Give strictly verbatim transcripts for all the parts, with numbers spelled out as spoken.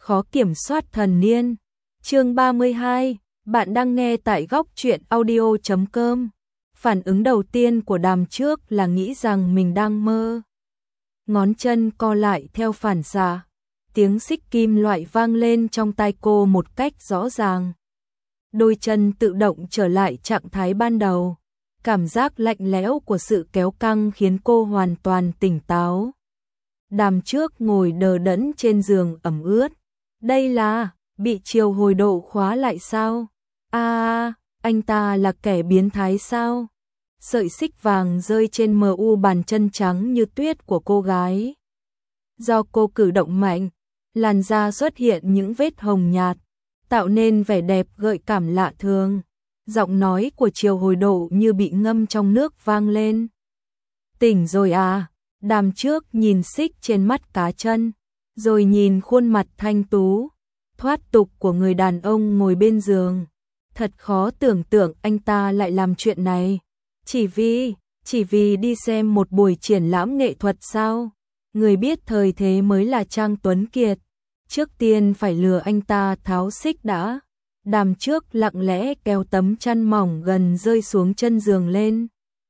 khó kiểm soát thần niên. Chương ba mươi hai, bạn đang nghe tại góc truyện audio chấm com. Phản ứng đầu tiên của Đàm Trước là nghĩ rằng mình đang mơ. Ngón chân co lại theo phản xạ, tiếng xích kim loại vang lên trong tai cô một cách rõ ràng. Đôi chân tự động trở lại trạng thái ban đầu. Cảm giác lạnh lẽo của sự kéo căng khiến cô hoàn toàn tỉnh táo. Đàm Trước ngồi đờ đẫn trên giường ẩm ướt. Đây là bị Triều Hồi Độ khóa lại sao? À, anh ta là kẻ biến thái sao? Sợi xích vàng rơi trên mờ u bàn chân trắng như tuyết của cô gái. Do cô cử động mạnh, làn da xuất hiện những vết hồng nhạt, tạo nên vẻ đẹp gợi cảm lạ thường. Giọng nói của Triều Hồi Độ như bị ngâm trong nước vang lên. Tỉnh rồi à? Đàm Trước nhìn xích trên mắt cá chân, rồi nhìn khuôn mặt thanh tú, thoát tục của người đàn ông ngồi bên giường. Thật khó tưởng tượng anh ta lại làm chuyện này. Chỉ vì, chỉ vì đi xem một buổi triển lãm nghệ thuật sao? Người biết thời thế mới là Trang Tuấn Kiệt. Trước tiên phải lừa anh ta tháo xích đã. Đàm Trước lặng lẽ kéo tấm chăn mỏng gần rơi xuống chân giường lên.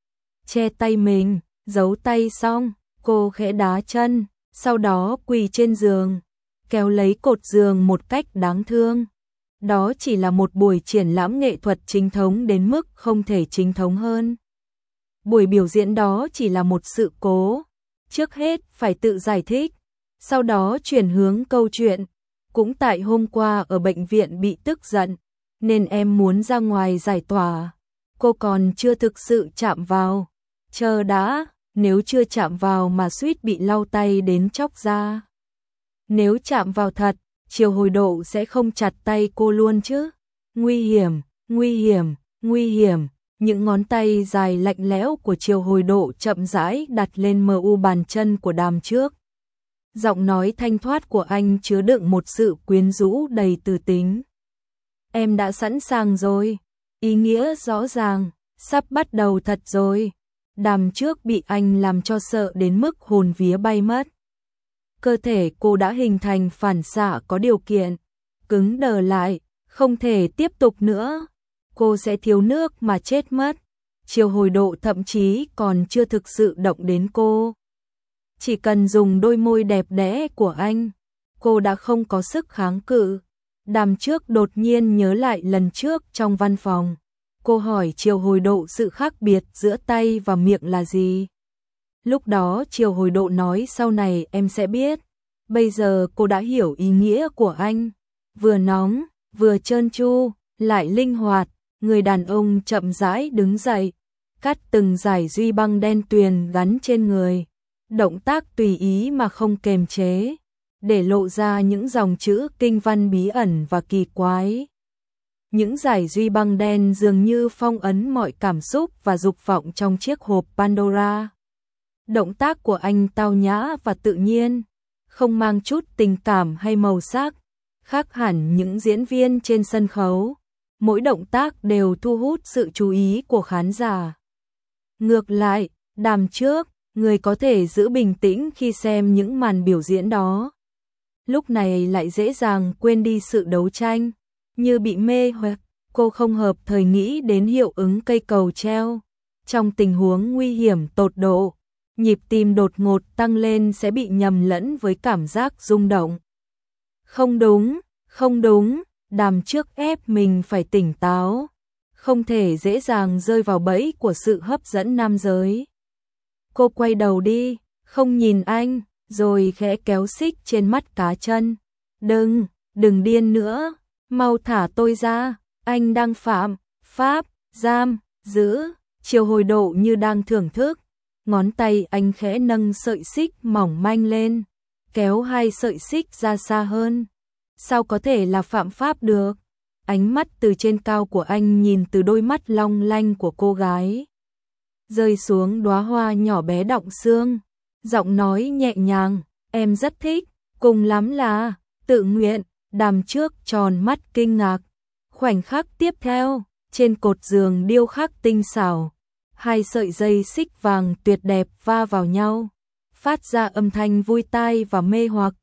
Che tay mình, giấu tay xong, cô khẽ đá chân, sau đó quỳ trên giường, kéo lấy cột giường một cách đáng thương. Đó chỉ là một buổi triển lãm nghệ thuật chính thống đến mức không thể chính thống hơn. Buổi biểu diễn đó chỉ là một sự cố. Trước hết phải tự giải thích, sau đó chuyển hướng câu chuyện. Cũng tại hôm qua ở bệnh viện bị tức giận, nên em muốn ra ngoài giải tỏa. Cô còn chưa thực sự chạm vào. Chờ đã, nếu chưa chạm vào mà suýt bị lau tay đến chóc da. Nếu chạm vào thật, Triều Hồi Độ sẽ không chặt tay cô luôn chứ. Nguy hiểm, nguy hiểm, nguy hiểm. Những ngón tay dài lạnh lẽo của Triều Hồi Độ chậm rãi đặt lên mờ u bàn chân của Đàm Trước. Giọng nói thanh thoát của anh chứa đựng một sự quyến rũ đầy từ tính. Em đã sẵn sàng rồi. Ý nghĩa rõ ràng, sắp bắt đầu thật rồi. Đàm Trước bị anh làm cho sợ đến mức hồn vía bay mất. Cơ thể cô đã hình thành phản xạ có điều kiện, cứng đờ lại, không thể tiếp tục nữa. Cô sẽ thiếu nước mà chết mất. Triều Hồi Độ thậm chí còn chưa thực sự động đến cô. Chỉ cần dùng đôi môi đẹp đẽ của anh, cô đã không có sức kháng cự. Đàm Trước đột nhiên nhớ lại lần trước trong văn phòng. Cô hỏi Triều Hồi Độ sự khác biệt giữa tay và miệng là gì. Lúc đó Triều Hồi Độ nói sau này em sẽ biết. Bây giờ cô đã hiểu ý nghĩa của anh. Vừa nóng, vừa trơn tru, lại linh hoạt. Người đàn ông chậm rãi đứng dậy, cắt từng dải duy băng đen tuyền gắn trên người. Động tác tùy ý mà không kềm chế, để lộ ra những dòng chữ kinh văn bí ẩn và kỳ quái. Những dải duy băng đen dường như phong ấn mọi cảm xúc và dục vọng trong chiếc hộp Pandora. Động tác của anh tao nhã và tự nhiên, không mang chút tình cảm hay màu sắc, khác hẳn những diễn viên trên sân khấu. Mỗi động tác đều thu hút sự chú ý của khán giả. Ngược lại, Đàm Trước, người có thể giữ bình tĩnh khi xem những màn biểu diễn đó, lúc này lại dễ dàng quên đi sự đấu tranh, như bị mê hoặc. Cô không hợp thời nghĩ đến hiệu ứng cây cầu treo. Trong tình huống nguy hiểm tột độ, nhịp tim đột ngột tăng lên sẽ bị nhầm lẫn với cảm giác rung động. Không đúng, không đúng. Đàm Trước ép mình phải tỉnh táo, không thể dễ dàng rơi vào bẫy của sự hấp dẫn nam giới. Cô quay đầu đi, không nhìn anh, rồi khẽ kéo xích trên mắt cá chân. Đừng, đừng điên nữa, mau thả tôi ra, anh đang phạm pháp, giam, giữ. Triều Hồi Độ như đang thưởng thức, ngón tay anh khẽ nâng sợi xích mỏng manh lên, kéo hai sợi xích ra xa hơn. Sao có thể là phạm pháp được? Ánh mắt từ trên cao của anh nhìn từ đôi mắt long lanh của cô gái, rơi xuống đóa hoa nhỏ bé đọng xương. Giọng nói nhẹ nhàng, em rất thích, cùng lắm là tự nguyện. Đàm Trước tròn mắt kinh ngạc. Khoảnh khắc tiếp theo, trên cột giường điêu khắc tinh xảo, hai sợi dây xích vàng tuyệt đẹp va vào nhau, phát ra âm thanh vui tai và mê hoặc.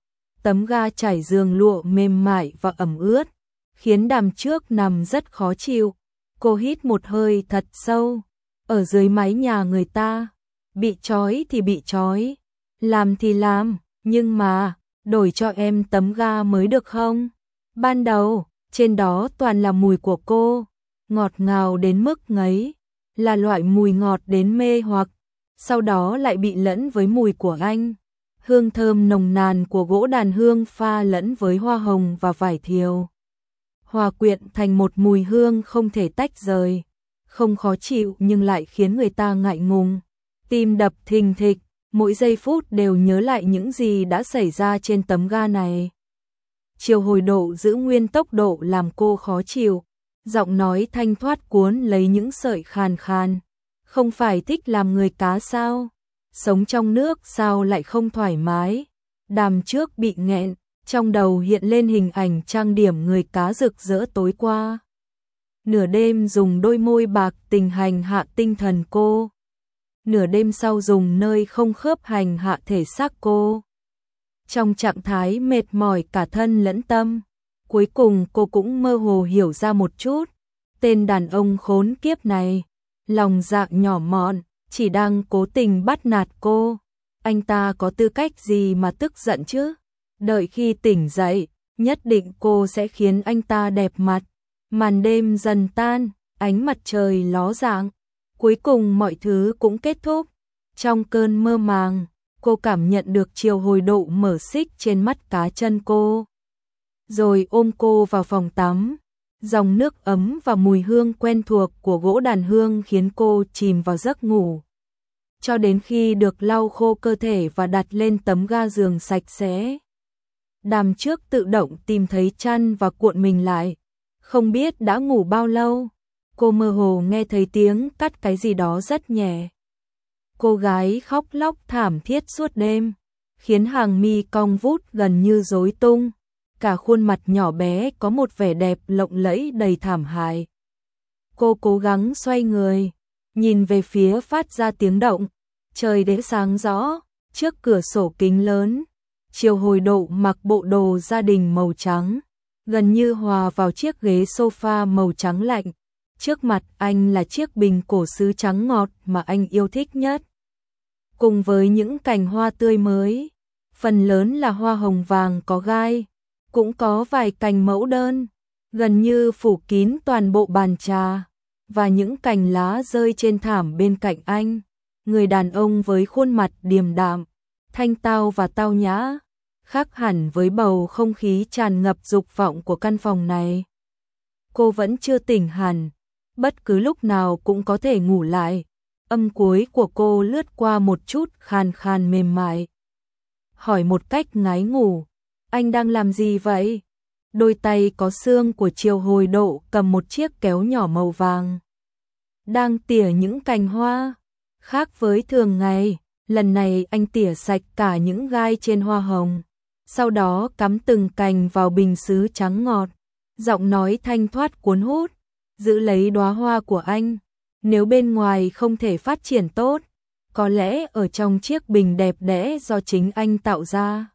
tấm ga trải giường lụa mềm mại và ẩm ướt, khiến Đàm Trước nằm rất khó chịu. Cô hít một hơi thật sâu, ở dưới mái nhà người ta, bị trói thì bị trói, làm thì làm, nhưng mà, đổi cho em tấm ga mới được không? Ban đầu, trên đó toàn là mùi của cô, ngọt ngào đến mức ngấy, là loại mùi ngọt đến mê hoặc, sau đó lại bị lẫn với mùi của anh. Hương thơm nồng nàn của gỗ đàn hương pha lẫn với hoa hồng và vải thiều, hòa quyện thành một mùi hương không thể tách rời, không khó chịu nhưng lại khiến người ta ngại ngùng, tim đập thình thịch, mỗi giây phút đều nhớ lại những gì đã xảy ra trên tấm ga này. Chiều hồi độ giữ nguyên tốc độ làm cô khó chịu, giọng nói thanh thoát cuốn lấy những sợi khàn khàn. Không phải thích làm người cá sao? Sống trong nước sao lại không thoải mái? Đàm Trước bị nghẹn, trong đầu hiện lên hình ảnh trang điểm người cá rực rỡ tối qua. Nửa đêm dùng đôi môi bạc tình hành hạ tinh thần cô. Nửa đêm sau dùng nơi không khớp hành hạ thể xác cô. Trong trạng thái mệt mỏi cả thân lẫn tâm, cuối cùng cô cũng mơ hồ hiểu ra một chút. Tên đàn ông khốn kiếp này, lòng dạ nhỏ mọn, chỉ đang cố tình bắt nạt cô. Anh ta có tư cách gì mà tức giận chứ? Đợi khi tỉnh dậy, nhất định cô sẽ khiến anh ta đẹp mặt. Màn đêm dần tan, ánh mặt trời ló dạng. Cuối cùng mọi thứ cũng kết thúc. Trong cơn mơ màng, cô cảm nhận được chiều hồi độ mở xích trên mắt cá chân cô. Rồi ôm cô vào phòng tắm. Dòng nước ấm và mùi hương quen thuộc của gỗ đàn hương khiến cô chìm vào giấc ngủ. Cho đến khi được lau khô cơ thể và đặt lên tấm ga giường sạch sẽ. Đàm Trước tự động tìm thấy chăn và cuộn mình lại. Không biết đã ngủ bao lâu, cô mơ hồ nghe thấy tiếng cắt cái gì đó rất nhẹ. Cô gái khóc lóc thảm thiết suốt đêm, khiến hàng mi cong vút gần như rối tung. Cả khuôn mặt nhỏ bé có một vẻ đẹp lộng lẫy đầy thảm hại. Cô cố gắng xoay người, nhìn về phía phát ra tiếng động. Trời đã sáng rõ, trước cửa sổ kính lớn. Chiều hồi độ mặc bộ đồ gia đình màu trắng, gần như hòa vào chiếc ghế sofa màu trắng lạnh. Trước mặt anh là chiếc bình cổ sứ trắng ngọt mà anh yêu thích nhất. Cùng với những cành hoa tươi mới, phần lớn là hoa hồng vàng có gai. Cũng có vài cành mẫu đơn, gần như phủ kín toàn bộ bàn trà, và những cành lá rơi trên thảm bên cạnh anh. Người đàn ông với khuôn mặt điềm đạm, thanh tao và tao nhã, khác hẳn với bầu không khí tràn ngập dục vọng của căn phòng này. Cô vẫn chưa tỉnh hẳn, bất cứ lúc nào cũng có thể ngủ lại. Âm cuối của cô lướt qua một chút khàn khàn mềm mại. Hỏi một cách ngái ngủ. Anh đang làm gì vậy? Đôi tay có xương của chiều hồi độ cầm một chiếc kéo nhỏ màu vàng. Đang tỉa những cành hoa. Khác với thường ngày, lần này anh tỉa sạch cả những gai trên hoa hồng. Sau đó cắm từng cành vào bình sứ trắng ngọt. Giọng nói thanh thoát cuốn hút. Giữ lấy đóa hoa của anh. Nếu bên ngoài không thể phát triển tốt, có lẽ ở trong chiếc bình đẹp đẽ do chính anh tạo ra,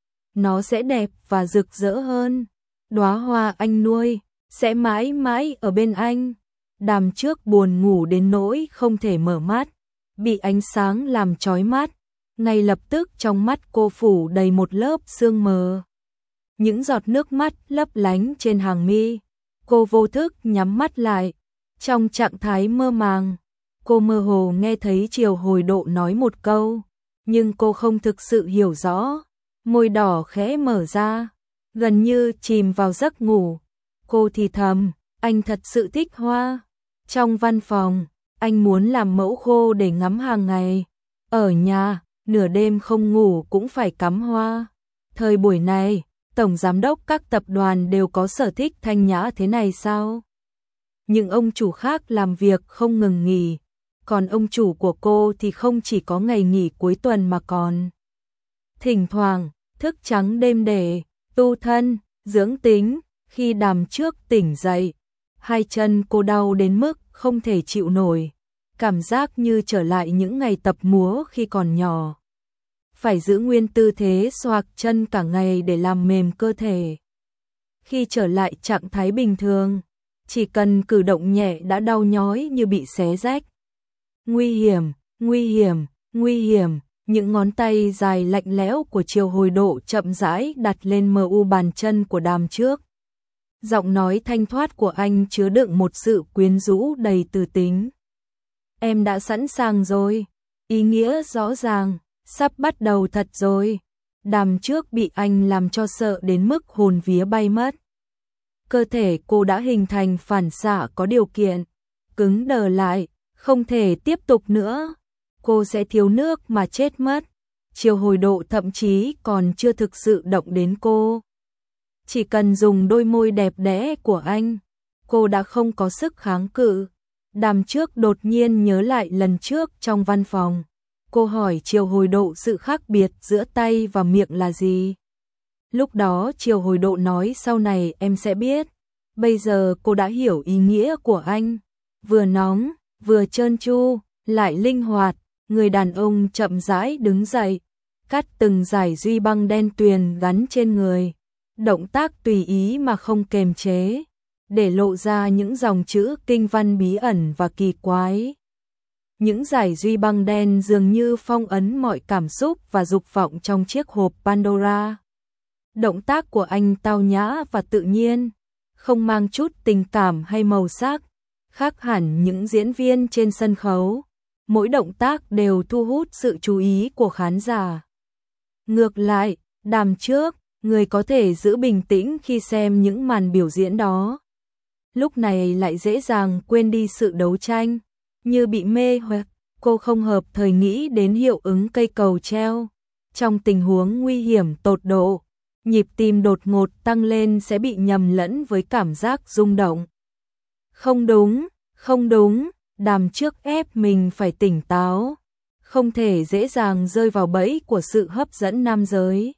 nó sẽ đẹp và rực rỡ hơn. Đóa hoa anh nuôi sẽ mãi mãi ở bên anh. Đàm Trước buồn ngủ đến nỗi không thể mở mắt, bị ánh sáng làm chói mắt. Ngay lập tức trong mắt cô phủ đầy một lớp sương mờ. Những giọt nước mắt lấp lánh trên hàng mi. Cô vô thức nhắm mắt lại. Trong trạng thái mơ màng, cô mơ hồ nghe thấy chiều hồi độ nói một câu, nhưng cô không thực sự hiểu rõ. Môi đỏ khẽ mở ra, gần như chìm vào giấc ngủ. Cô thì thầm, anh thật sự thích hoa. Trong văn phòng, anh muốn làm mẫu khô để ngắm hàng ngày. Ở nhà, nửa đêm không ngủ cũng phải cắm hoa. Thời buổi này, tổng giám đốc các tập đoàn đều có sở thích thanh nhã thế này sao? Những ông chủ khác làm việc không ngừng nghỉ, còn ông chủ của cô thì không chỉ có ngày nghỉ cuối tuần mà còn thỉnh thoảng thức trắng đêm để tu thân, dưỡng tính. Khi Đàm Trước tỉnh dậy, hai chân cô đau đến mức không thể chịu nổi, cảm giác như trở lại những ngày tập múa khi còn nhỏ. phải giữ nguyên tư thế xoạc chân cả ngày để làm mềm cơ thể. Khi trở lại trạng thái bình thường, chỉ cần cử động nhẹ đã đau nhói như bị xé rách. Nguy hiểm, nguy hiểm, nguy hiểm, những ngón tay dài lạnh lẽo của Triều Hồi Độ chậm rãi đặt lên mờ u bàn chân của Đàm Trước. Giọng nói thanh thoát của anh chứa đựng một sự quyến rũ đầy từ tính. Em đã sẵn sàng rồi, ý nghĩa rõ ràng, sắp bắt đầu thật rồi. Đàm Trước bị anh làm cho sợ đến mức hồn vía bay mất. Cơ thể cô đã hình thành phản xạ có điều kiện, cứng đờ lại, không thể tiếp tục nữa. Cô sẽ thiếu nước mà chết mất. Triều Hồi Độ thậm chí còn chưa thực sự động đến cô. Chỉ cần dùng đôi môi đẹp đẽ của anh, cô đã không có sức kháng cự. Đàm Trước đột nhiên nhớ lại lần trước trong văn phòng. Cô hỏi Triều Hồi Độ sự khác biệt giữa tay và miệng là gì. Lúc đó Triều Hồi Độ nói sau này em sẽ biết. Bây giờ cô đã hiểu ý nghĩa của anh. Vừa nóng, vừa trơn tru, lại linh hoạt. Người đàn ông chậm rãi đứng dậy, cắt từng dải duy băng đen tuyền gắn trên người. Động tác tùy ý mà không kềm chế, để lộ ra những dòng chữ kinh văn bí ẩn và kỳ quái. Những dải duy băng đen dường như phong ấn mọi cảm xúc và dục vọng trong chiếc hộp Pandora. Động tác của anh tao nhã và tự nhiên, không mang chút tình cảm hay màu sắc, khác hẳn những diễn viên trên sân khấu. Mỗi động tác đều thu hút sự chú ý của khán giả. Ngược lại, Đàm Trước, người có thể giữ bình tĩnh khi xem những màn biểu diễn đó, lúc này lại dễ dàng quên đi sự đấu tranh, như bị mê hoặc. Cô không hợp thời nghĩ đến hiệu ứng cây cầu treo. Trong tình huống nguy hiểm tột độ, nhịp tim đột ngột tăng lên sẽ bị nhầm lẫn với cảm giác rung động. Không đúng, không đúng. Đàm Trước ép mình phải tỉnh táo, không thể dễ dàng rơi vào bẫy của sự hấp dẫn nam giới.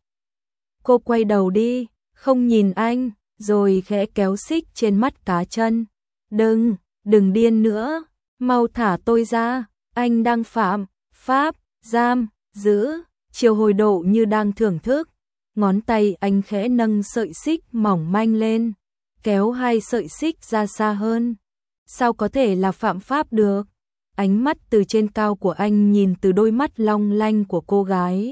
Cô quay đầu đi, không nhìn anh, rồi khẽ kéo xích trên mắt cá chân. Đừng, đừng điên nữa, mau thả tôi ra, anh đang phạm pháp, giam, giữ. Triều Hồi Độ như đang thưởng thức, ngón tay anh khẽ nâng sợi xích mỏng manh lên, kéo hai sợi xích ra xa hơn. Sao có thể là phạm pháp được? Ánh mắt từ trên cao của anh nhìn từ đôi mắt long lanh của cô gái,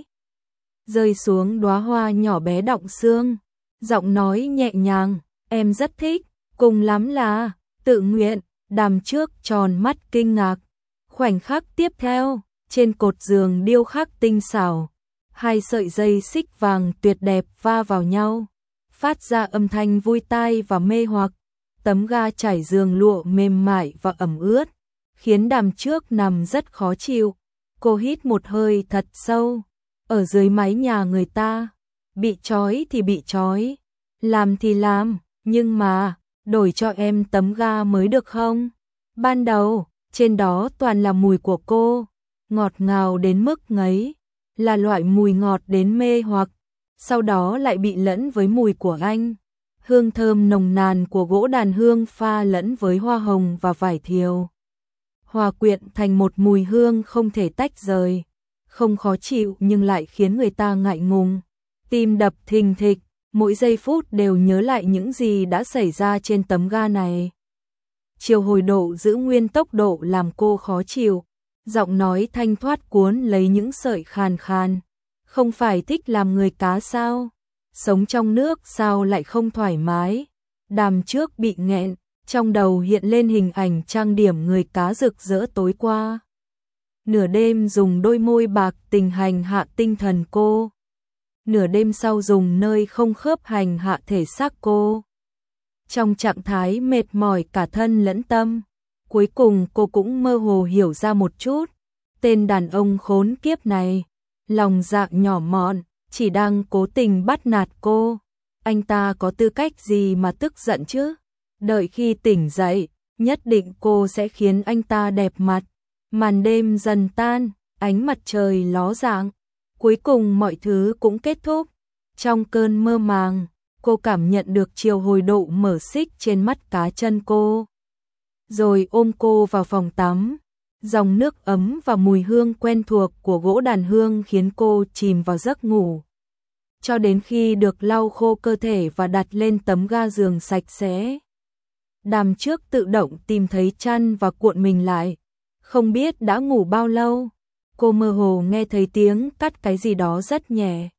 rơi xuống đóa hoa nhỏ bé đọng xương, giọng nói nhẹ nhàng, em rất thích, cùng lắm là tự nguyện. Đàm Trước tròn mắt kinh ngạc. Khoảnh khắc tiếp theo, trên cột giường điêu khắc tinh xảo, hai sợi dây xích vàng tuyệt đẹp va vào nhau, phát ra âm thanh vui tai và mê hoặc. Tấm ga trải giường lụa mềm mại và ẩm ướt, khiến Đàm Trước nằm rất khó chịu. Cô hít một hơi thật sâu. Ở dưới mái nhà người ta, bị trói thì bị trói, làm thì làm, nhưng mà, đổi cho em tấm ga mới được không? Ban đầu, trên đó toàn là mùi của cô, ngọt ngào đến mức ngấy, là loại mùi ngọt đến mê hoặc, sau đó lại bị lẫn với mùi của anh. Hương thơm nồng nàn của gỗ đàn hương pha lẫn với hoa hồng và vải thiều, hòa quyện thành một mùi hương không thể tách rời, không khó chịu nhưng lại khiến người ta ngại ngùng, tim đập thình thịch, mỗi giây phút đều nhớ lại những gì đã xảy ra trên tấm ga này. Triều Hồi Độ giữ nguyên tốc độ làm cô khó chịu, giọng nói thanh thoát cuốn lấy những sợi khàn khàn. Không phải thích làm người cá sao? Sống trong nước sao lại không thoải mái? Đàm Trước bị nghẹn, trong đầu hiện lên hình ảnh trang điểm người cá rực rỡ tối qua. Nửa đêm dùng đôi môi bạc tình hành hạ tinh thần cô. Nửa đêm sau dùng nơi không khớp hành hạ thể xác cô. Trong trạng thái mệt mỏi cả thân lẫn tâm, cuối cùng cô cũng mơ hồ hiểu ra một chút. Tên đàn ông khốn kiếp này, lòng dạ nhỏ mọn, chỉ đang cố tình bắt nạt cô. Anh ta có tư cách gì mà tức giận chứ? Đợi khi tỉnh dậy, nhất định cô sẽ khiến anh ta đẹp mặt. Màn đêm dần tan, ánh mặt trời ló dạng. Cuối cùng mọi thứ cũng kết thúc. Trong cơn mơ màng, cô cảm nhận được Triều Hồi Độ mở xích trên mắt cá chân cô, rồi ôm cô vào phòng tắm. Dòng nước ấm và mùi hương quen thuộc của gỗ đàn hương khiến cô chìm vào giấc ngủ. Cho đến khi được lau khô cơ thể và đặt lên tấm ga giường sạch sẽ. Đàm trước tự động tìm thấy chăn và cuộn mình lại. Không biết đã ngủ bao lâu, cô mơ hồ nghe thấy tiếng cắt cái gì đó rất nhẹ.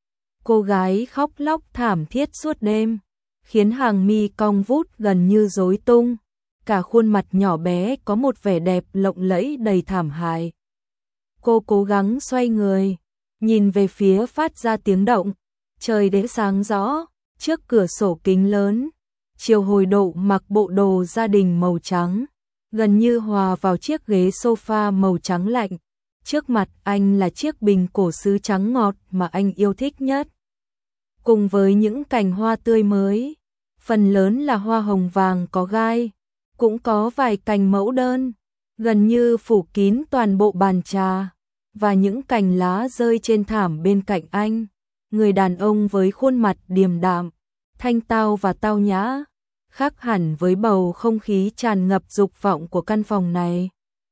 Cô gái khóc lóc thảm thiết suốt đêm, khiến hàng mi cong vút gần như rối tung. Cả khuôn mặt nhỏ bé có một vẻ đẹp lộng lẫy đầy thảm hại. Cô cố gắng xoay người, nhìn về phía phát ra tiếng động. Trời đã sáng rõ, trước cửa sổ kính lớn. Triều Hồi Độ mặc bộ đồ gia đình màu trắng, gần như hòa vào chiếc ghế sofa màu trắng lạnh. Trước mặt anh là chiếc bình cổ sứ trắng ngọt mà anh yêu thích nhất. Cùng với những cành hoa tươi mới, phần lớn là hoa hồng vàng có gai, cũng có vài cành mẫu đơn, gần như phủ kín toàn bộ bàn trà, và những cành lá rơi trên thảm bên cạnh anh. Người đàn ông với khuôn mặt điềm đạm, thanh tao và tao nhã, khác hẳn với bầu không khí tràn ngập dục vọng của căn phòng này.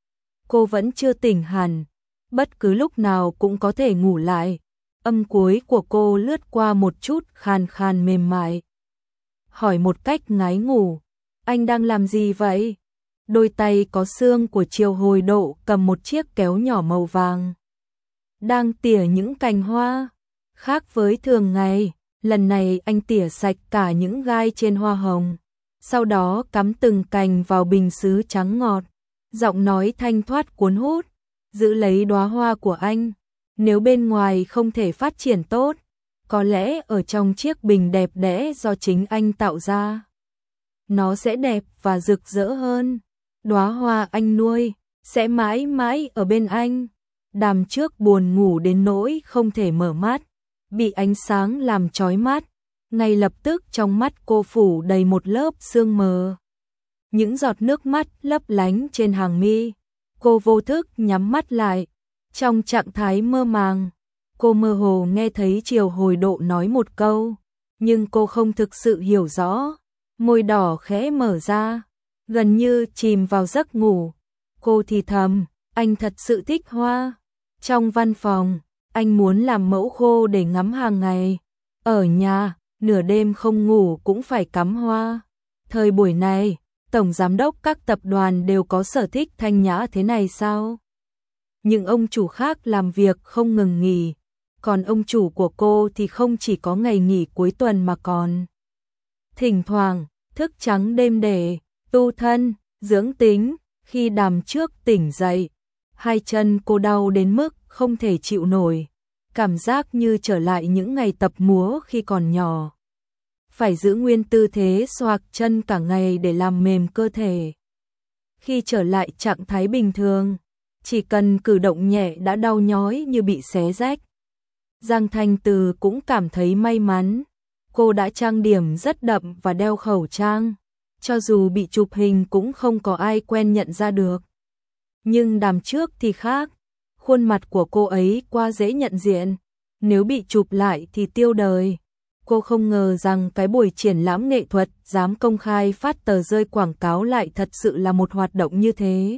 Cô vẫn chưa tỉnh hẳn, bất cứ lúc nào cũng có thể ngủ lại. Âm cuối của cô lướt qua một chút khàn khàn mềm mại. Hỏi một cách ngái ngủ, anh đang làm gì vậy? Đôi tay có xương của Triều Hồi Độ cầm một chiếc kéo nhỏ màu vàng. Đang tỉa những cành hoa. Khác với thường ngày, lần này anh tỉa sạch cả những gai trên hoa hồng. Sau đó cắm từng cành vào bình sứ trắng ngọt. Giọng nói thanh thoát cuốn hút, giữ lấy đóa hoa của anh. Nếu bên ngoài không thể phát triển tốt, có lẽ ở trong chiếc bình đẹp đẽ do chính anh tạo ra, nó sẽ đẹp và rực rỡ hơn. Đóa hoa anh nuôi sẽ mãi mãi ở bên anh. Đàm trước buồn ngủ đến nỗi không thể mở mắt, bị ánh sáng làm chói mắt. Ngay lập tức trong mắt cô phủ đầy một lớp sương mờ. Những giọt nước mắt lấp lánh trên hàng mi. Cô vô thức nhắm mắt lại. Trong trạng thái mơ màng, cô mơ hồ nghe thấy Triều Hồi Độ nói một câu, nhưng cô không thực sự hiểu rõ. Môi đỏ khẽ mở ra, gần như chìm vào giấc ngủ. Cô thì thầm, anh thật sự thích hoa. Trong văn phòng, anh muốn làm mẫu khô để ngắm hàng ngày. Ở nhà, nửa đêm không ngủ cũng phải cắm hoa. Thời buổi này, tổng giám đốc các tập đoàn đều có sở thích thanh nhã thế này sao? Những ông chủ khác làm việc không ngừng nghỉ, còn ông chủ của cô thì không chỉ có ngày nghỉ cuối tuần mà còn thỉnh thoảng thức trắng đêm để tu thân, dưỡng tính. Khi Đàm trước tỉnh dậy, hai chân cô đau đến mức không thể chịu nổi, cảm giác như trở lại những ngày tập múa khi còn nhỏ. Phải giữ nguyên tư thế xoạc chân cả ngày để làm mềm cơ thể. Khi trở lại trạng thái bình thường, chỉ cần cử động nhẹ đã đau nhói như bị xé rách. Giang Thanh Từ cũng cảm thấy may mắn. Cô đã trang điểm rất đậm và đeo khẩu trang. Cho dù bị chụp hình cũng không có ai quen nhận ra được. Nhưng Đàm trước thì khác. Khuôn mặt của cô ấy quá dễ nhận diện. Nếu bị chụp lại thì tiêu đời. Cô không ngờ rằng cái buổi triển lãm nghệ thuật dám công khai phát tờ rơi quảng cáo lại thật sự là một hoạt động như thế.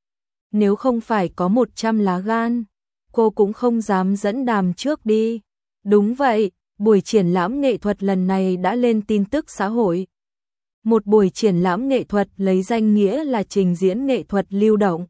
Nếu không phải có một trăm lá gan, cô cũng không dám dẫn Đàm trước đi. Đúng vậy, buổi triển lãm nghệ thuật lần này đã lên tin tức xã hội. Một buổi triển lãm nghệ thuật lấy danh nghĩa là trình diễn nghệ thuật lưu động.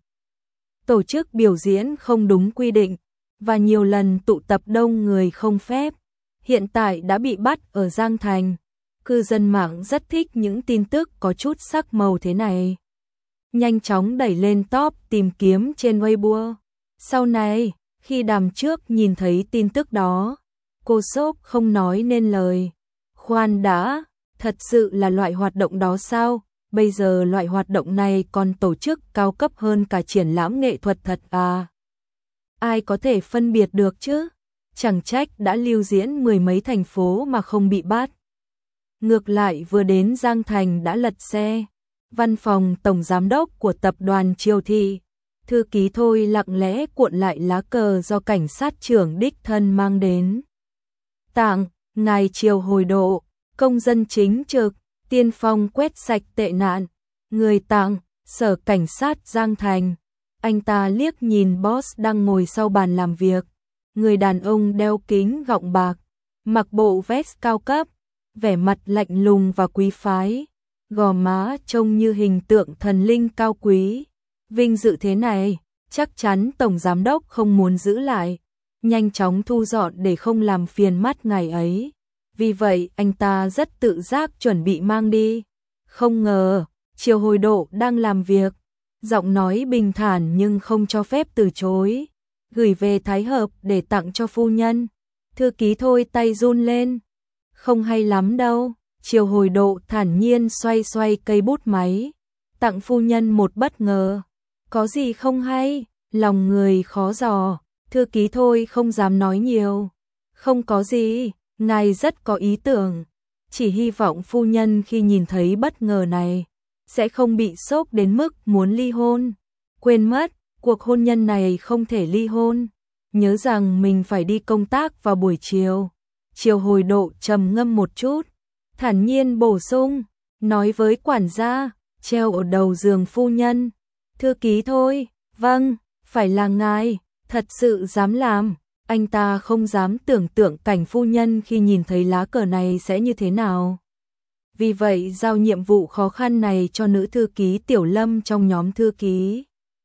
Tổ chức biểu diễn không đúng quy định, và nhiều lần tụ tập đông người không phép. Hiện tại đã bị bắt ở Giang Thành. Cư dân mạng rất thích những tin tức có chút sắc màu thế này. Nhanh chóng đẩy lên top tìm kiếm trên Weibo. Sau này, khi Đàm trước nhìn thấy tin tức đó, cô sốc không nói nên lời. Khoan đã, thật sự là loại hoạt động đó sao? Bây giờ loại hoạt động này còn tổ chức cao cấp hơn cả triển lãm nghệ thuật thật à? Ai có thể phân biệt được chứ? Chẳng trách đã lưu diễn mười mấy thành phố mà không bị bắt. Ngược lại vừa đến Giang Thành đã lật xe. Văn phòng tổng giám đốc của tập đoàn Triều Thị, thư ký Thôi lặng lẽ cuộn lại lá cờ do cảnh sát trưởng đích thân mang đến. Tặng, ngài Triều Hồi Độ, công dân chính trực, tiên phong quét sạch tệ nạn. Người tặng, Sở Cảnh sát Giang Thành. Anh ta liếc nhìn boss đang ngồi sau bàn làm việc. Người đàn ông đeo kính gọng bạc, mặc bộ vest cao cấp, vẻ mặt lạnh lùng và quý phái, gò má trông như hình tượng thần linh cao quý. Vinh dự thế này, chắc chắn tổng giám đốc không muốn giữ lại, nhanh chóng thu dọn để không làm phiền mắt ngài ấy. Vì vậy, anh ta rất tự giác chuẩn bị mang đi. Không ngờ, Triều Hồi Độ đang làm việc, giọng nói bình thản nhưng không cho phép từ chối. Gửi về Thái Hợp để tặng cho phu nhân. Thư ký Thôi tay run lên. Không hay lắm đâu. Triều Hồi Độ thản nhiên xoay xoay cây bút máy. Tặng phu nhân một bất ngờ. Có gì không hay? Lòng người khó dò. Thư ký Thôi không dám nói nhiều. Không có gì, ngài rất có ý tưởng. Chỉ hy vọng phu nhân khi nhìn thấy bất ngờ này sẽ không bị sốc đến mức muốn ly hôn. Quên mất, cuộc hôn nhân này không thể ly hôn. Nhớ rằng mình phải đi công tác vào buổi chiều. Triều Hồi Độ trầm ngâm một chút, thản nhiên bổ sung, nói với quản gia, treo ở đầu giường phu nhân. Thư ký Thôi, vâng, phải là ngài, thật sự dám làm. Anh ta không dám tưởng tượng cảnh phu nhân khi nhìn thấy lá cờ này sẽ như thế nào. Vì vậy giao nhiệm vụ khó khăn này cho nữ thư ký Tiểu Lâm trong nhóm thư ký.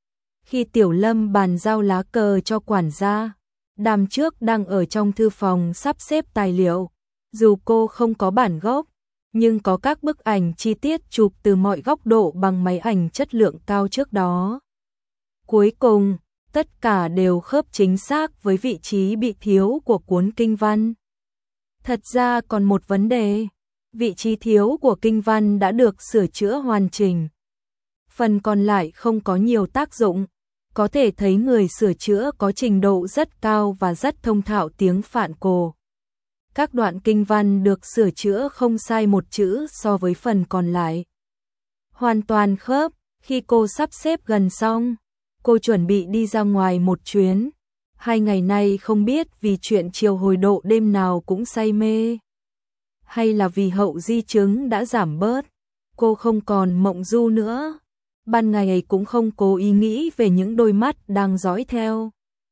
Khi Tiểu Lâm bàn giao lá cờ cho quản gia, Đàm Trước đang ở trong thư phòng sắp xếp tài liệu. Dù cô không có bản gốc, nhưng có các bức ảnh chi tiết chụp từ mọi góc độ bằng máy ảnh chất lượng cao trước đó. Cuối cùng, tất cả đều khớp chính xác với vị trí bị thiếu của cuốn kinh văn. Thật ra còn một vấn đề, vị trí thiếu của kinh văn đã được sửa chữa hoàn chỉnh. Phần còn lại không có nhiều tác dụng, có thể thấy người sửa chữa có trình độ rất cao và rất thông thạo tiếng Phạn Cổ. Các đoạn kinh văn được sửa chữa không sai một chữ so với phần còn lại. Hoàn toàn khớp. Khi cô sắp xếp gần xong, cô chuẩn bị đi ra ngoài một chuyến. Hai ngày nay không biết vì chuyện Triều Hồi Độ đêm nào cũng say mê, hay là vì hậu di chứng đã giảm bớt, cô không còn mộng du nữa. Ban ngày ấy cũng không cố ý nghĩ về những đôi mắt đang dõi theo.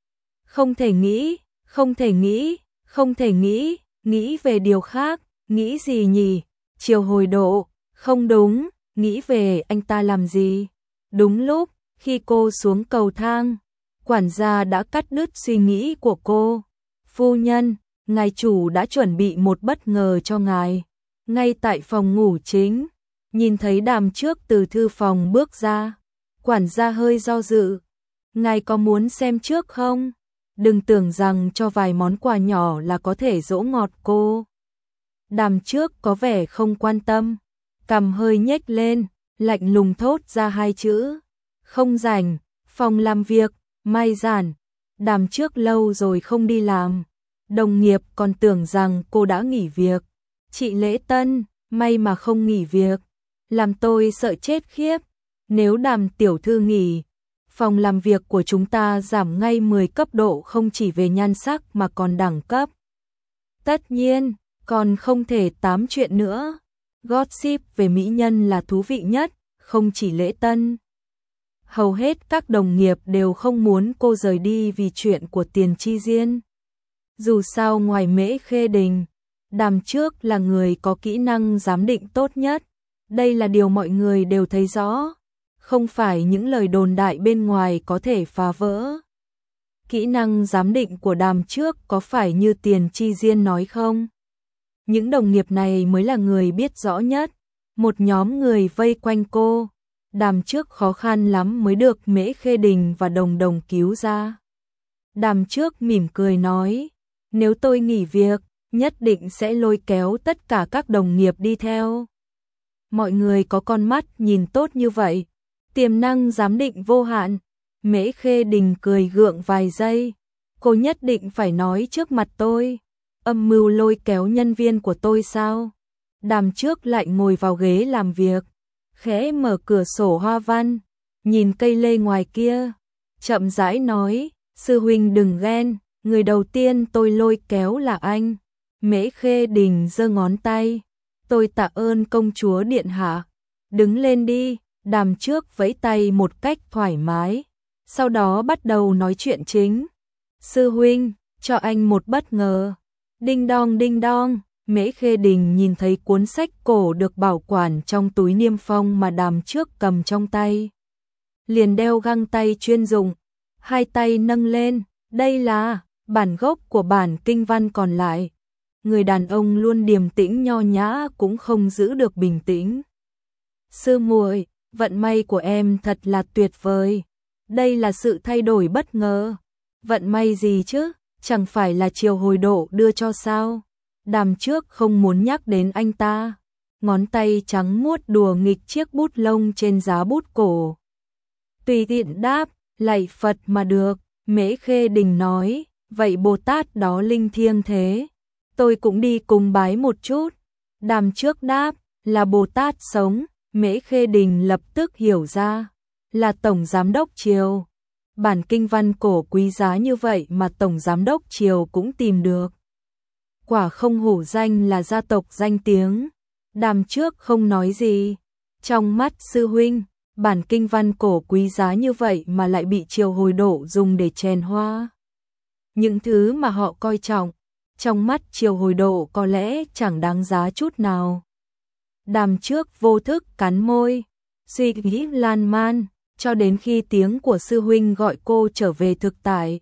Không thể nghĩ, không thể nghĩ, không thể nghĩ, nghĩ về điều khác. Nghĩ gì nhỉ? Triều Hồi Độ, không đúng, nghĩ về anh ta làm gì? Đúng lúc, khi cô xuống cầu thang, quản gia đã cắt đứt suy nghĩ của cô. Phu nhân, ngài chủ đã chuẩn bị một bất ngờ cho ngài. Ngay tại phòng ngủ chính, nhìn thấy Đàm Trước từ thư phòng bước ra, quản gia hơi do dự. Ngài có muốn xem trước không? Đừng tưởng rằng cho vài món quà nhỏ là có thể dỗ ngọt cô. Đàm Trước có vẻ không quan tâm, cằm hơi nhếch lên, lạnh lùng thốt ra hai chữ. Không rảnh. Phòng làm việc, Mai Giản. Đàm Trước lâu rồi không đi làm. Đồng nghiệp còn tưởng rằng cô đã nghỉ việc. Chị Lễ Tân, may mà không nghỉ việc. Làm tôi sợ chết khiếp. Nếu Đàm tiểu thư nghỉ, phòng làm việc của chúng ta giảm ngay mười cấp độ, không chỉ về nhan sắc mà còn đẳng cấp. Tất nhiên, còn không thể tám chuyện nữa. Gossip về mỹ nhân là thú vị nhất, không chỉ Lễ Tân. Hầu hết các đồng nghiệp đều không muốn cô rời đi vì chuyện của Tiền Chi Diên. Dù sao ngoài Mễ Khê Đình, Đàm Trước là người có kỹ năng giám định tốt nhất. Đây là điều mọi người đều thấy rõ. Không phải những lời đồn đại bên ngoài có thể phá vỡ. Kỹ năng giám định của Đàm Trước có phải như Tiền Chi Diên nói không? Những đồng nghiệp này mới là người biết rõ nhất. Một nhóm người vây quanh cô. Đàm Trước khó khăn lắm mới được Mễ Khê Đình và Đồng Đồng cứu ra. Đàm Trước mỉm cười nói, nếu tôi nghỉ việc, nhất định sẽ lôi kéo tất cả các đồng nghiệp đi theo. Mọi người có con mắt nhìn tốt như vậy, tiềm năng giám định vô hạn. Mễ Khê Đình cười gượng vài giây, cô nhất định phải nói trước mặt tôi. Âm mưu lôi kéo nhân viên của tôi sao? Đàm Trước lại ngồi vào ghế làm việc, khẽ mở cửa sổ hoa văn, nhìn cây lê ngoài kia, chậm rãi nói, sư huynh đừng ghen, người đầu tiên tôi lôi kéo là anh. Mễ Khê Đình giơ ngón tay, tôi tạ ơn công chúa điện hạ. Đứng lên đi. Đàm Trước vẫy tay một cách thoải mái, sau đó bắt đầu nói chuyện chính. Sư huynh, cho anh một bất ngờ. Đinh đong đinh đong, Mễ Khê Đình nhìn thấy cuốn sách cổ được bảo quản trong túi niêm phong mà Đàm Trước cầm trong tay. Liền đeo găng tay chuyên dụng, hai tay nâng lên, đây là bản gốc của bản kinh văn còn lại. Người đàn ông luôn điềm tĩnh nho nhã cũng không giữ được bình tĩnh. Sư muội, vận may của em thật là tuyệt vời. Đây là sự thay đổi bất ngờ. Vận may gì chứ, chẳng phải là chiều hồi độ đưa cho sao? Đàm Trước không muốn nhắc đến anh ta. Ngón tay trắng muốt đùa nghịch chiếc bút lông trên giá bút cổ. Tùy tiện đáp, lạy Phật mà được. Mễ Khê Đình nói, vậy Bồ Tát đó linh thiêng thế. Tôi cũng đi cùng bái một chút. Đàm Trước đáp, là Bồ Tát sống. Mễ Khê Đình lập tức hiểu ra, là Tổng Giám đốc Triều. Bản kinh văn cổ quý giá như vậy mà Tổng Giám đốc Triều cũng tìm được. Quả không hổ danh là gia tộc danh tiếng. Đàm Trước không nói gì. Trong mắt sư huynh, bản kinh văn cổ quý giá như vậy mà lại bị Triều hồi độ dùng để chèn hoa. Những thứ mà họ coi trọng, trong mắt Triều hồi độ có lẽ chẳng đáng giá chút nào. Đàm Trước vô thức cắn môi, suy nghĩ lan man, cho đến khi tiếng của sư huynh gọi cô trở về thực tại.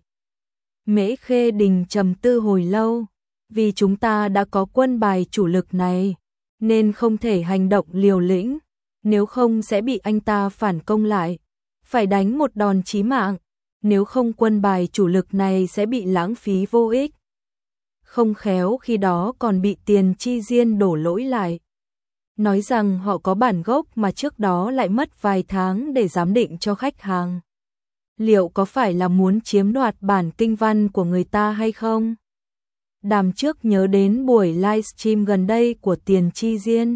Mễ Khê Đình trầm tư hồi lâu, vì chúng ta đã có quân bài chủ lực này, nên không thể hành động liều lĩnh, nếu không sẽ bị anh ta phản công lại, phải đánh một đòn chí mạng, nếu không quân bài chủ lực này sẽ bị lãng phí vô ích. Không khéo khi đó còn bị Tiền Chi Diên đổ lỗi lại. Nói rằng họ có bản gốc mà trước đó lại mất vài tháng để giám định cho khách hàng. Liệu có phải là muốn chiếm đoạt bản kinh văn của người ta hay không? Đàm Trước nhớ đến buổi livestream gần đây của Tiền Chi Diên.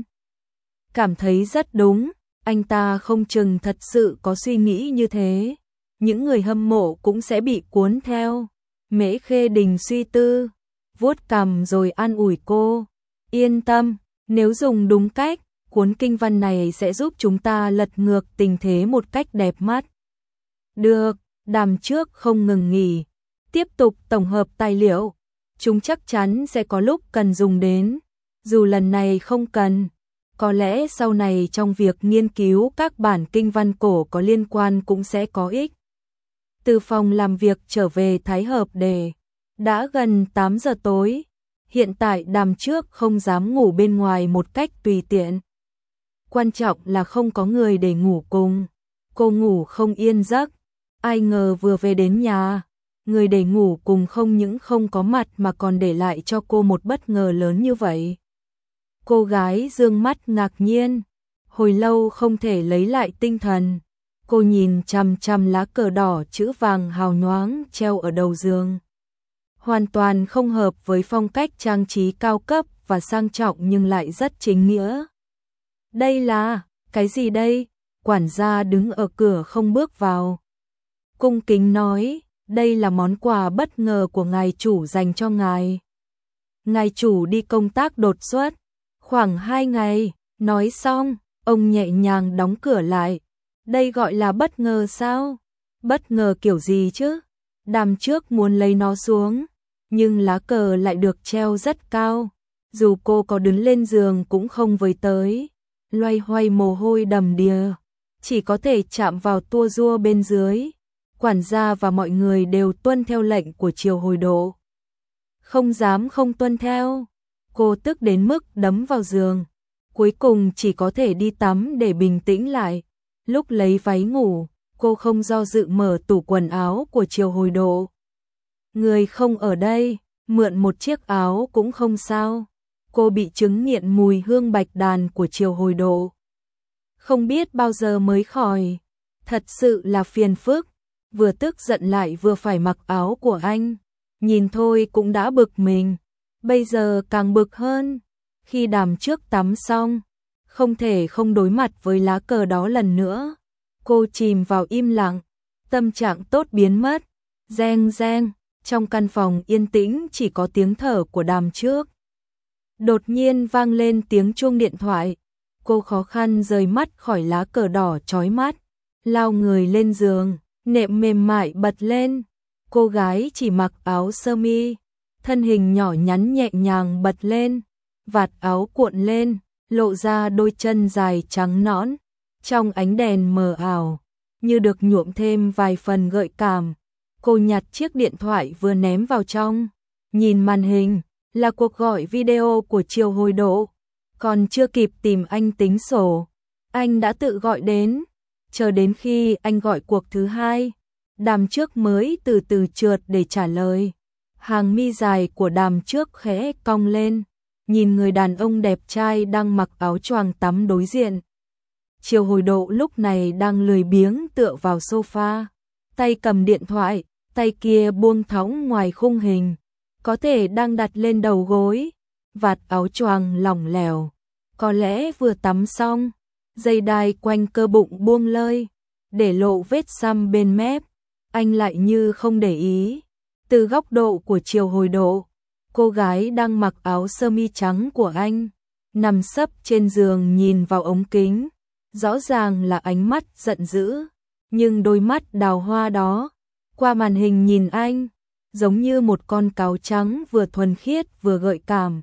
Cảm thấy rất đúng, anh ta không chừng thật sự có suy nghĩ như thế. Những người hâm mộ cũng sẽ bị cuốn theo. Mễ Khê Đình suy tư, vuốt cằm rồi an ủi cô. Yên tâm, nếu dùng đúng cách, cuốn kinh văn này sẽ giúp chúng ta lật ngược tình thế một cách đẹp mắt. Được, Đàm Trước không ngừng nghỉ, tiếp tục tổng hợp tài liệu. Chúng chắc chắn sẽ có lúc cần dùng đến, dù lần này không cần. Có lẽ sau này trong việc nghiên cứu các bản kinh văn cổ có liên quan cũng sẽ có ích. Từ phòng làm việc trở về Thái Hợp Đề, đã gần tám giờ tối. Hiện tại Đàm Trước không dám ngủ bên ngoài một cách tùy tiện. Quan trọng là không có người để ngủ cùng. Cô ngủ không yên giấc. Ai ngờ vừa về đến nhà, người để ngủ cùng không những không có mặt mà còn để lại cho cô một bất ngờ lớn như vậy. Cô gái dương mắt ngạc nhiên, hồi lâu không thể lấy lại tinh thần. Cô nhìn chằm chằm lá cờ đỏ chữ vàng hào nhoáng treo ở đầu giường. Hoàn toàn không hợp với phong cách trang trí cao cấp và sang trọng nhưng lại rất chính nghĩa. Đây là, cái gì đây? Quản gia đứng ở cửa không bước vào. Cung kính nói, đây là món quà bất ngờ của ngài chủ dành cho ngài. Ngài chủ đi công tác đột xuất, khoảng hai ngày, nói xong, ông nhẹ nhàng đóng cửa lại. Đây gọi là bất ngờ sao? Bất ngờ kiểu gì chứ? Đàm Trước muốn lấy nó xuống, nhưng lá cờ lại được treo rất cao, dù cô có đứng lên giường cũng không với tới, loay hoay mồ hôi đầm đìa, chỉ có thể chạm vào tua rua bên dưới. Quản gia và mọi người đều tuân theo lệnh của Triều hồi độ. Không dám không tuân theo, cô tức đến mức đấm vào giường, cuối cùng chỉ có thể đi tắm để bình tĩnh lại. Lúc lấy váy ngủ, cô không do dự mở tủ quần áo của Triều hồi độ. Người không ở đây, mượn một chiếc áo cũng không sao. Cô bị chứng nghiện mùi hương bạch đàn của Triều hồi độ. Không biết bao giờ mới khỏi, thật sự là phiền phức, vừa tức giận lại vừa phải mặc áo của anh. Nhìn thôi cũng đã bực mình, bây giờ càng bực hơn. Khi Đàm Trước tắm xong, không thể không đối mặt với lá cờ đó lần nữa. Cô chìm vào im lặng, tâm trạng tốt biến mất. Reng reng, trong căn phòng yên tĩnh chỉ có tiếng thở của Đàm Trước. Đột nhiên vang lên tiếng chuông điện thoại. Cô khó khăn rời mắt khỏi lá cờ đỏ chói mắt, lao người lên giường, nệm mềm mại bật lên. Cô gái chỉ mặc áo sơ mi, thân hình nhỏ nhắn nhẹ nhàng bật lên, vạt áo cuộn lên, lộ ra đôi chân dài trắng nõn, trong ánh đèn mờ ảo, như được nhuộm thêm vài phần gợi cảm. Cô nhặt chiếc điện thoại vừa ném vào trong, nhìn màn hình, là cuộc gọi video của Triều Hồi Độ. Còn chưa kịp tìm anh tính sổ, anh đã tự gọi đến. Chờ đến khi anh gọi cuộc thứ hai, Đàm Trước mới từ từ trượt để trả lời. Hàng mi dài của Đàm Trước khẽ cong lên, nhìn người đàn ông đẹp trai đang mặc áo choàng tắm đối diện. Triều Hồi Độ lúc này đang lười biếng tựa vào sofa, tay cầm điện thoại, tay kia buông thõng ngoài khung hình, có thể đang đặt lên đầu gối, vạt áo choàng lỏng lẻo, có lẽ vừa tắm xong, dây đai quanh cơ bụng buông lơi, để lộ vết xăm bên mép, anh lại như không để ý. Từ góc độ của Triều Hồi Độ, cô gái đang mặc áo sơ mi trắng của anh, nằm sấp trên giường nhìn vào ống kính, rõ ràng là ánh mắt giận dữ, nhưng đôi mắt đào hoa đó, qua màn hình nhìn anh, giống như một con cáo trắng vừa thuần khiết vừa gợi cảm.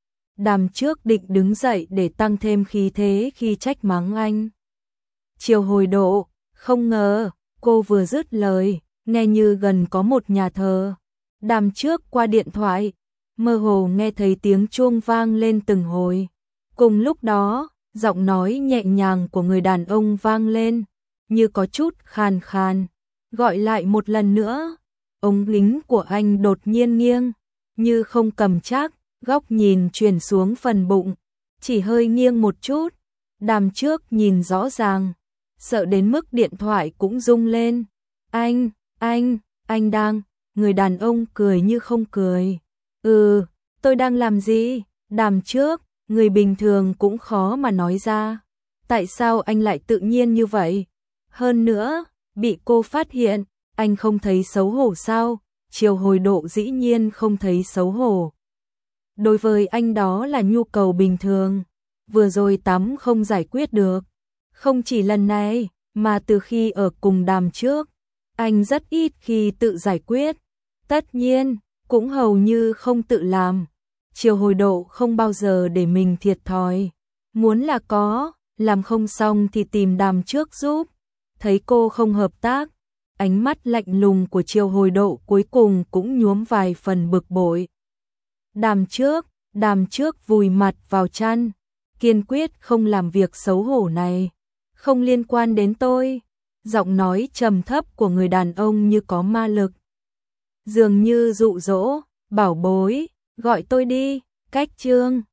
Đàm Trước định đứng dậy để tăng thêm khí thế khi trách mắng anh. Triều Hồi Độ, không ngờ, cô vừa dứt lời, nghe như gần có một nhà thờ. Đàm Trước qua điện thoại, mơ hồ nghe thấy tiếng chuông vang lên từng hồi. Cùng lúc đó, giọng nói nhẹ nhàng của người đàn ông vang lên, như có chút khàn khàn, gọi lại một lần nữa. Ống kính của anh đột nhiên nghiêng, như không cầm chắc, góc nhìn chuyển xuống phần bụng, chỉ hơi nghiêng một chút. Đàm Trước nhìn rõ ràng, sợ đến mức điện thoại cũng rung lên. Anh, anh, anh đang, người đàn ông cười như không cười. Ừ, tôi đang làm gì? Đàm Trước, người bình thường cũng khó mà nói ra. Tại sao anh lại tự nhiên như vậy? Hơn nữa, bị cô phát hiện, anh không thấy xấu hổ sao? Triều Hồi Độ dĩ nhiên không thấy xấu hổ. Đối với anh đó là nhu cầu bình thường, vừa rồi tắm không giải quyết được. Không chỉ lần này, mà từ khi ở cùng Đàm Trước, anh rất ít khi tự giải quyết. Tất nhiên, cũng hầu như không tự làm. Triều Hồi Độ không bao giờ để mình thiệt thòi. Muốn là có, làm không xong thì tìm Đàm Trước giúp. Thấy cô không hợp tác, ánh mắt lạnh lùng của Triều Hồi Độ cuối cùng cũng nhuốm vài phần bực bội. Đàm Trước, Đàm Trước vùi mặt vào chăn, kiên quyết không làm việc xấu hổ này. Không liên quan đến tôi. Giọng nói trầm thấp của người đàn ông như có ma lực, dường như dụ dỗ, bảo bối, gọi tôi đi. Cách chương